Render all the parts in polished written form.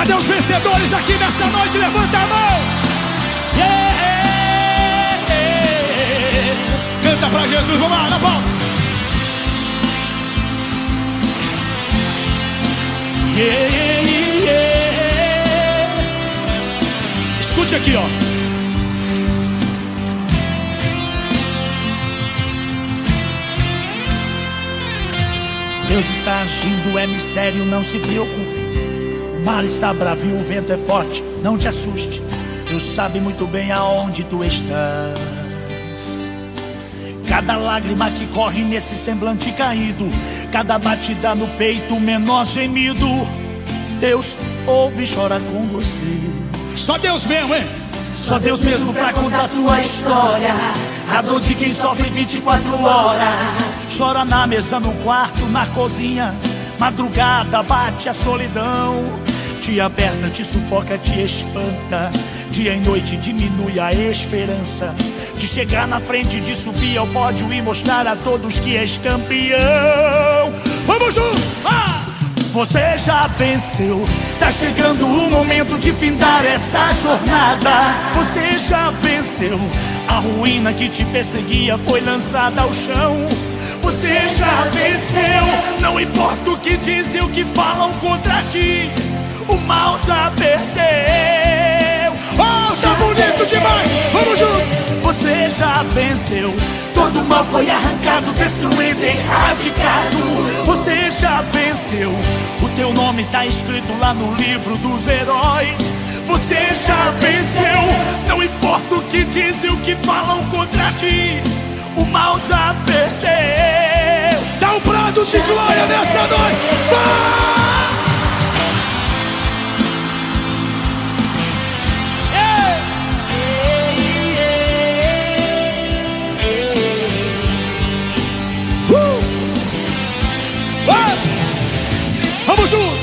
Cadê os vencedores aqui nessa noite? Levanta a mão. Canta pra Jesus, vamos lá, na palma. Escute aqui, ó. Deus está agindo, é mistério, não se preocupe. O mar está bravio, o vento é forte, não te assuste. Deus sabe muito bem aonde tu estás. Cada lágrima que corre nesse semblante caído, cada batida no peito, o menor gemido, Deus ouve e chora com você. Só Deus mesmo, hein? Só Deus mesmo pra contar sua história, a dor de quem sofre 24 horas. Chora na mesa, no quarto, na cozinha, madrugada bate a solidão. Te aperta, te sufoca, te espanta. Dia e noite diminui a esperança de chegar na frente, de subir ao pódio e mostrar a todos que és campeão. Vamos juntos! Você já venceu, está chegando o momento de findar essa jornada. Você já venceu, a ruína que te perseguia foi lançada ao chão. Você já venceu, não importa o que dizem, o que falam contra ti, o mal já perdeu. Oh, tá bonito demais, vamos junto! Você já venceu, todo mal foi arrancado, destruído, erradicado. Você já venceu, o teu nome tá escrito lá no livro dos heróis. Você já venceu, não importa o que dizem, o que falam contra ti, o mal já perdeu. Dá um brado de glória nessa noite. Vai! Vamos juntos!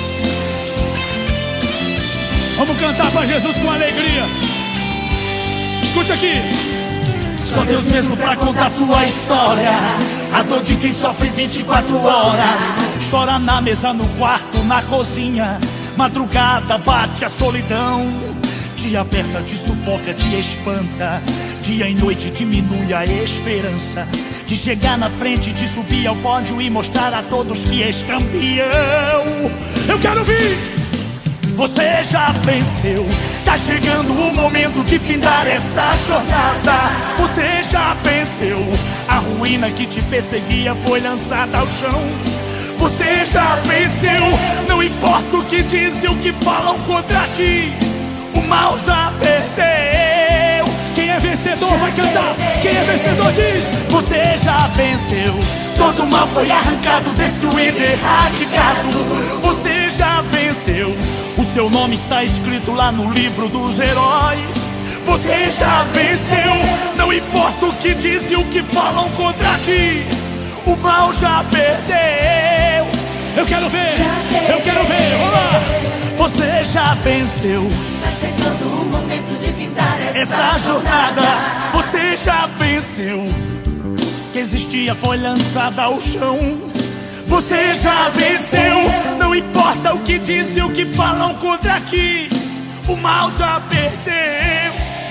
Vamos cantar para Jesus com alegria. Escute aqui. Só Deus mesmo pra contar sua história, a dor de quem sofre 24 horas. Chora na mesa, no quarto, na cozinha, madrugada bate a solidão. Te aperta, te sufoca, te espanta. Dia e noite diminui a esperança de chegar na frente, de subir ao pódio e mostrar a todos que és campeão. Eu quero ouvir! Você já venceu, está chegando o momento de findar essa jornada. Você já venceu, a ruína que te perseguia foi lançada ao chão. Você já venceu, não importa o que dizem, o que falam contra ti, o mal já perdeu. Quem é vencedor vai cantar, quem é vencedor diz. Você já venceu, todo mal foi arrancado, destruído, erradicado. Você já venceu, o seu nome está escrito lá no livro dos heróis. Você já venceu, não importa o que dizem, o que falam contra ti, o mal já perdeu. Eu quero ver, eu quero ver, vamos lá. Você já venceu, está chegando o momento de findar essa jornada. Você já venceu, que existia foi lançada ao chão. Você já venceu, não importa o que dizem, o que falam contra ti, o mal já perdeu.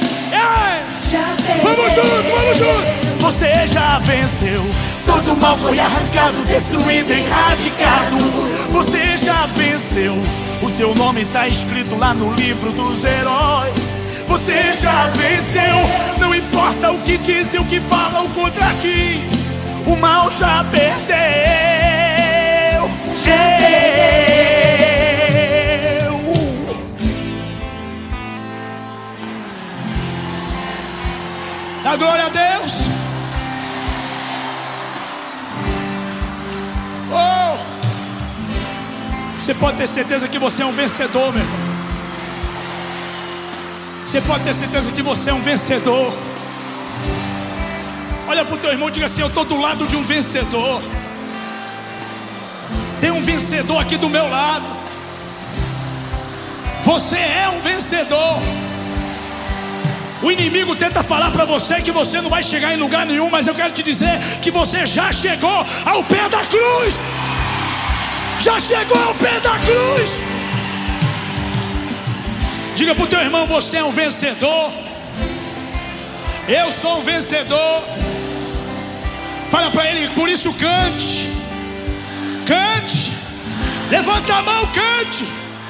Vamos junto, vamos junto. Você já venceu, todo mal foi arrancado, destruído, erradicado. Você já venceu, o teu nome tá escrito lá no livro dos heróis. Você já venceu, não importa o que dizem, o que falam contra ti, o mal já perdeu. Dá glória a Deus. Oh, você pode ter certeza que você é um vencedor, meu irmão. Você pode ter certeza que você é um vencedor. Olha para o teu irmão e diga assim: eu estou do lado de um vencedor. Tem um vencedor aqui do meu lado. Você é um vencedor. O inimigo tenta falar para você que você não vai chegar em lugar nenhum, mas eu quero te dizer que você já chegou ao pé da cruz. Já chegou ao pé da cruz. Diga pro teu irmão: você é um vencedor. Eu sou um vencedor. Fala pra ele, por isso cante. Cante. Levanta a mão, cante.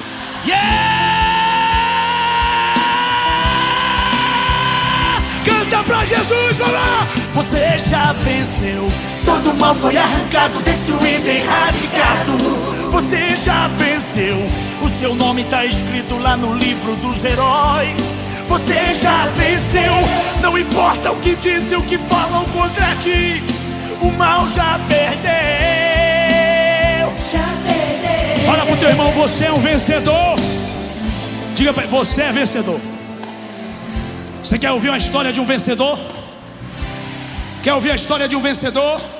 Canta pra Jesus, vamos lá. Você já venceu. Todo mal foi arrancado, destruído, erradicado. Você já venceu. O seu nome tá escrito lá no livro dos heróis. Você já venceu. Não importa o que dizem, o que falam contra ti. O mal já perdeu. Já perdeu. Fala pro teu irmão: você é um vencedor. Diga pra ele: você é vencedor. Você quer ouvir uma história de um vencedor? Quer ouvir a história de um vencedor?